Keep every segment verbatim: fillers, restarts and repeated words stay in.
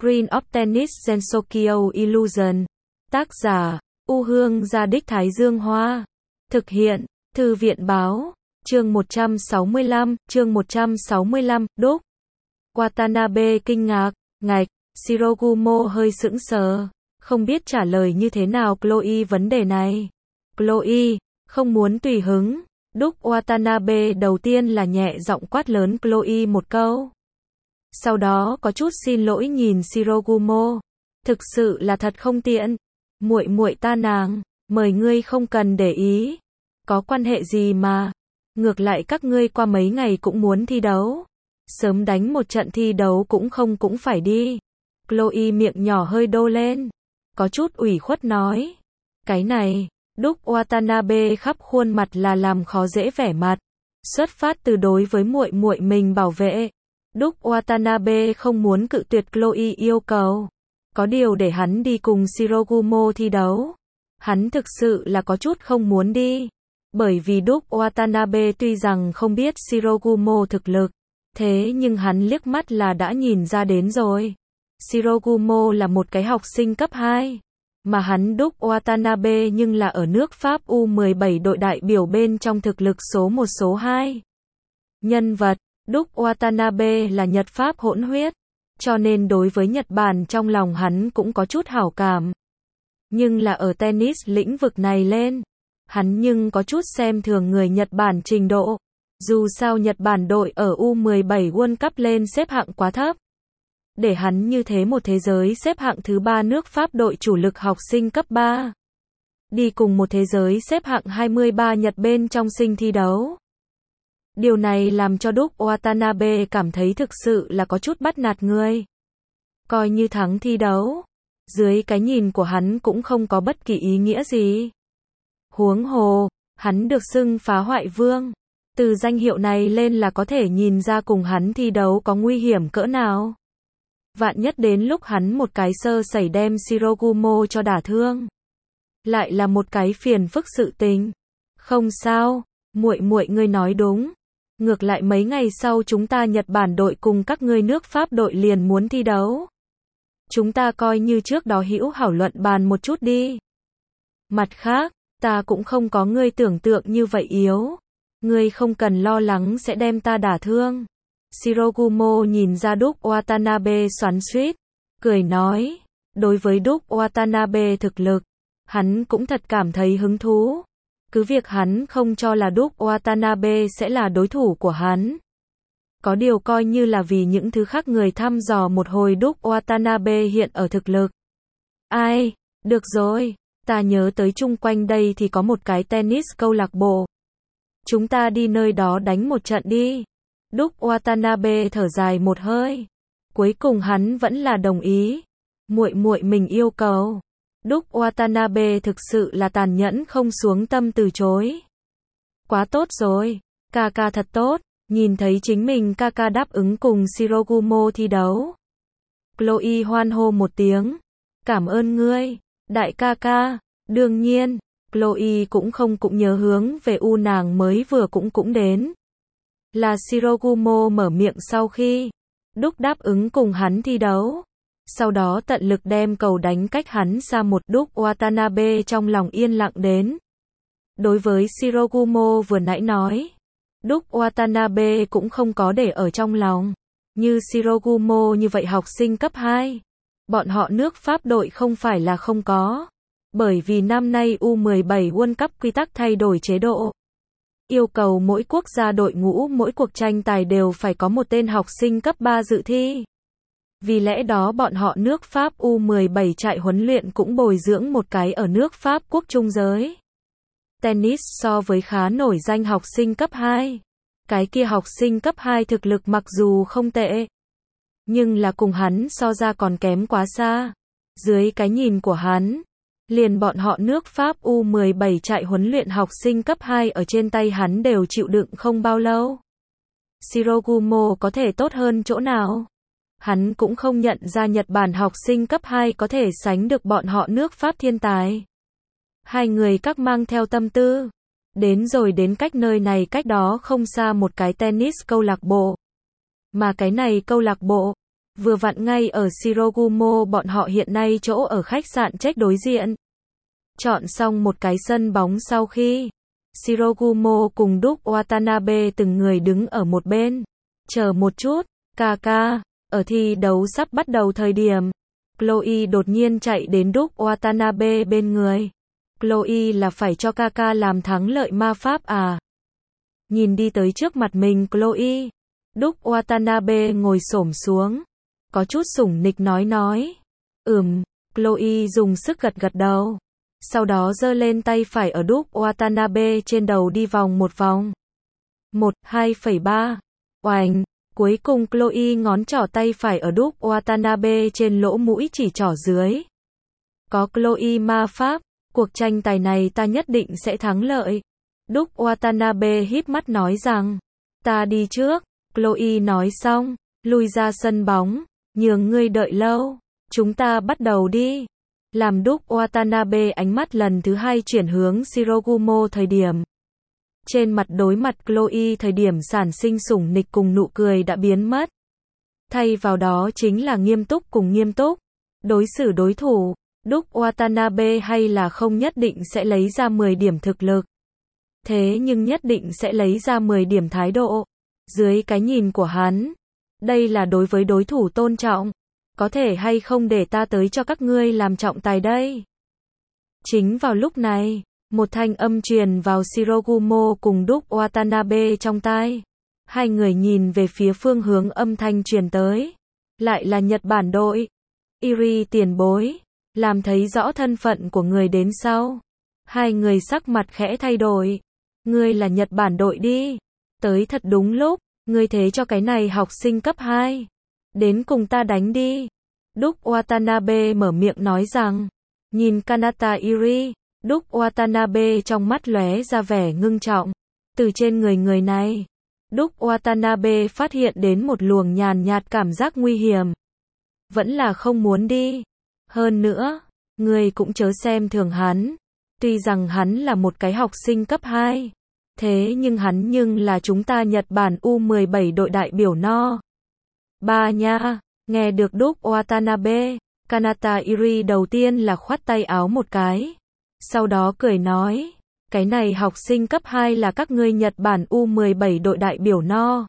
Screen of Tennis Gensokyo Illusion. Tác giả, U Hương Gia Đích Thái Dương Hoa. Thực hiện, Thư viện Báo. Chương một trăm sáu mươi lăm, chương một trăm sáu mươi lăm, đúc. Watanabe kinh ngạc, ngạch, Shirogumo hơi sững sờ, không biết trả lời như thế nào Chloe vấn đề này. Chloe, không muốn tùy hứng. Đúc Watanabe đầu tiên là nhẹ giọng quát lớn Chloe một câu. Sau đó có chút xin lỗi nhìn Shirogumo. Thực sự là thật không tiện. Muội muội ta nàng, mời ngươi không cần để ý. Có quan hệ gì mà. Ngược lại các ngươi qua mấy ngày cũng muốn thi đấu. Sớm đánh một trận thi đấu cũng không cũng phải đi. Chloe miệng nhỏ hơi đô lên. Có chút ủy khuất nói. Cái này, Đúc Watanabe khắp khuôn mặt là làm khó dễ vẻ mặt. Xuất phát từ đối với muội muội mình bảo vệ. Đúc Watanabe không muốn cự tuyệt Chloe yêu cầu. Có điều để hắn đi cùng Shirogumo thi đấu. Hắn thực sự là có chút không muốn đi. Bởi vì Đúc Watanabe tuy rằng không biết Shirogumo thực lực. Thế nhưng hắn liếc mắt là đã nhìn ra đến rồi. Shirogumo là một cái học sinh cấp hai. Mà hắn Đúc Watanabe nhưng là ở nước Pháp U mười bảy đội đại biểu bên trong thực lực số một số hai. Nhân vật, Đúc Watanabe là Nhật Pháp hỗn huyết. Cho nên đối với Nhật Bản trong lòng hắn cũng có chút hảo cảm. Nhưng là ở tennis lĩnh vực này lên. Hắn nhưng có chút xem thường người Nhật Bản trình độ. Dù sao Nhật Bản đội ở U mười bảy World Cup lên xếp hạng quá thấp. Để hắn như thế một thế giới xếp hạng thứ ba nước Pháp đội chủ lực học sinh cấp ba. Đi cùng một thế giới xếp hạng hai mươi ba Nhật bên trong sinh thi đấu. Điều này làm cho Đúc Watanabe cảm thấy thực sự là có chút bắt nạt người. Coi như thắng thi đấu. Dưới cái nhìn của hắn cũng không có bất kỳ ý nghĩa gì. Huống hồ, hắn được xưng phá hoại vương. Từ danh hiệu này lên là có thể nhìn ra cùng hắn thi đấu có nguy hiểm cỡ nào. Vạn nhất đến lúc hắn một cái sơ sẩy đem Shirogumo cho đả thương. Lại là một cái phiền phức sự tình. Không sao, muội muội ngươi nói đúng. Ngược lại mấy ngày sau chúng ta Nhật Bản đội cùng các ngươi nước Pháp đội liền muốn thi đấu. Chúng ta coi như trước đó hữu hảo luận bàn một chút đi. Mặt khác, ta cũng không có ngươi tưởng tượng như vậy yếu. Ngươi không cần lo lắng sẽ đem ta đả thương. Shirogumo nhìn ra Đúc Watanabe xoắn xuýt, cười nói, đối với Đúc Watanabe thực lực, hắn cũng thật cảm thấy hứng thú. Cứ việc hắn không cho là Đúc Watanabe sẽ là đối thủ của hắn. Có điều coi như là vì những thứ khác người thăm dò một hồi Đúc Watanabe hiện ở thực lực. Ai, được rồi, ta nhớ tới chung quanh đây thì có một cái tennis câu lạc bộ. Chúng ta đi nơi đó đánh một trận đi. Đúc Watanabe thở dài một hơi. Cuối cùng hắn vẫn là đồng ý. Muội muội mình yêu cầu. Đúc Watanabe thực sự là tàn nhẫn không xuống tâm từ chối. Quá tốt rồi, ca ca thật tốt, nhìn thấy chính mình ca ca đáp ứng cùng Shirogumo thi đấu. Chloe hoan hô một tiếng. Cảm ơn ngươi, đại ca ca. Đương nhiên, Chloe cũng không cũng nhớ hướng về u nàng mới vừa cũng cũng đến. Là Shirogumo mở miệng sau khi Đúc đáp ứng cùng hắn thi đấu. Sau đó tận lực đem cầu đánh cách hắn xa một. Đúc Watanabe trong lòng yên lặng đến. Đối với Shirogumo vừa nãy nói, Đúc Watanabe cũng không có để ở trong lòng. Như Shirogumo như vậy học sinh cấp hai. Bọn họ nước Pháp đội không phải là không có. Bởi vì năm nay U mười bảy World Cup quy tắc thay đổi chế độ. Yêu cầu mỗi quốc gia đội ngũ mỗi cuộc tranh tài đều phải có một tên học sinh cấp ba dự thi. Vì lẽ đó bọn họ nước Pháp U mười bảy trại huấn luyện cũng bồi dưỡng một cái ở nước Pháp quốc trung giới. Tennis so với khá nổi danh học sinh cấp hai. Cái kia học sinh cấp hai thực lực mặc dù không tệ. Nhưng là cùng hắn so ra còn kém quá xa. Dưới cái nhìn của hắn. Liền bọn họ nước Pháp U mười bảy trại huấn luyện học sinh cấp hai ở trên tay hắn đều chịu đựng không bao lâu. Shirogumo có thể tốt hơn chỗ nào? Hắn cũng không nhận ra Nhật Bản học sinh cấp hai có thể sánh được bọn họ nước Pháp thiên tài. Hai người các mang theo tâm tư. Đến rồi đến cách nơi này cách đó không xa một cái tennis câu lạc bộ. Mà cái này câu lạc bộ, Vừa vặn ngay ở Shirogumo bọn họ hiện nay chỗ ở khách sạn Check đối diện. Chọn xong một cái sân bóng sau khi Shirogumo cùng Duke Watanabe từng người đứng ở một bên. Chờ một chút, Kaka, ở thi đấu sắp bắt đầu thời điểm. Chloe đột nhiên chạy đến Duke Watanabe bên người. Chloe là phải cho Kaka làm thắng lợi ma pháp à? Nhìn đi tới trước mặt mình Chloe. Duke Watanabe ngồi xổm xuống. Có chút sủng nịch nói nói. Ừm, Chloe dùng sức gật gật đầu. Sau đó giơ lên tay phải ở Duke Watanabe trên đầu đi vòng một vòng. một, hai phẩy ba. Oành. Cuối cùng Chloe ngón trỏ tay phải ở Duke Watanabe trên lỗ mũi chỉ trỏ dưới. Có Chloe ma pháp, cuộc tranh tài này ta nhất định sẽ thắng lợi. Duke Watanabe híp mắt nói rằng, ta đi trước. Chloe nói xong, lui ra sân bóng, nhường ngươi đợi lâu, chúng ta bắt đầu đi. Làm Duke Watanabe ánh mắt lần thứ hai chuyển hướng Shirogumo thời điểm. Trên mặt đối mặt Chloe thời điểm sản sinh sủng nịch cùng nụ cười đã biến mất. Thay vào đó chính là nghiêm túc cùng nghiêm túc. Đối xử đối thủ, Duke Watanabe hay là không nhất định sẽ lấy ra mười điểm thực lực. Thế nhưng nhất định sẽ lấy ra mười điểm thái độ. Dưới cái nhìn của hắn, đây là đối với đối thủ tôn trọng. Có thể hay không để ta tới cho các ngươi làm trọng tài đây? Chính vào lúc này, một thanh âm truyền vào Shirogumo cùng Duke Watanabe trong tai. Hai người nhìn về phía phương hướng âm thanh truyền tới. Lại là Nhật Bản đội. Iri tiền bối. Làm thấy rõ thân phận của người đến sau. Hai người sắc mặt khẽ thay đổi. Ngươi là Nhật Bản đội đi. Tới thật đúng lúc. Ngươi thế cho cái này học sinh cấp hai. Đến cùng ta đánh đi. Duke Watanabe mở miệng nói rằng. Nhìn Kanata Iri. Duke Watanabe trong mắt lóe ra vẻ ngưng trọng. Từ trên người người này, Duke Watanabe phát hiện đến một luồng nhàn nhạt cảm giác nguy hiểm. Vẫn là không muốn đi. Hơn nữa, người cũng chớ xem thường hắn. Tuy rằng hắn là một cái học sinh cấp hai, thế nhưng hắn nhưng là chúng ta Nhật Bản U mười bảy đội đại biểu no. Ba nha, nghe được Duke Watanabe, Kanata Iri đầu tiên là khoát tay áo một cái. Sau đó cười nói, cái này học sinh cấp hai là các ngươi Nhật Bản U mười bảy đội đại biểu no.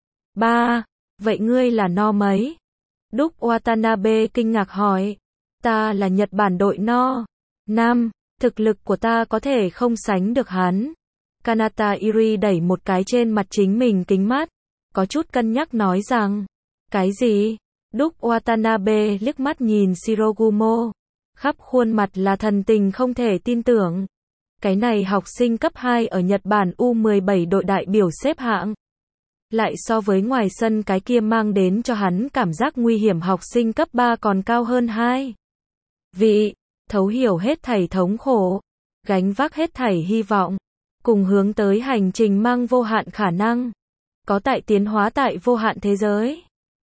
Ba, vậy ngươi là no mấy? Duke Watanabe kinh ngạc hỏi, ta là Nhật Bản đội no. Năm, thực lực của ta có thể không sánh được hắn. Kanata Iri đẩy một cái trên mặt chính mình kính mắt, có chút cân nhắc nói rằng, cái gì? Duke Watanabe liếc mắt nhìn Shirogumo. Khắp khuôn mặt là thần tình không thể tin tưởng. Cái này học sinh cấp hai ở Nhật Bản U mười bảy đội đại biểu xếp hạng. Lại so với ngoài sân cái kia mang đến cho hắn cảm giác nguy hiểm học sinh cấp ba còn cao hơn hai. Vị, thấu hiểu hết thảy thống khổ, gánh vác hết thảy hy vọng, cùng hướng tới hành trình mang vô hạn khả năng. Có tại tiến hóa tại vô hạn thế giới.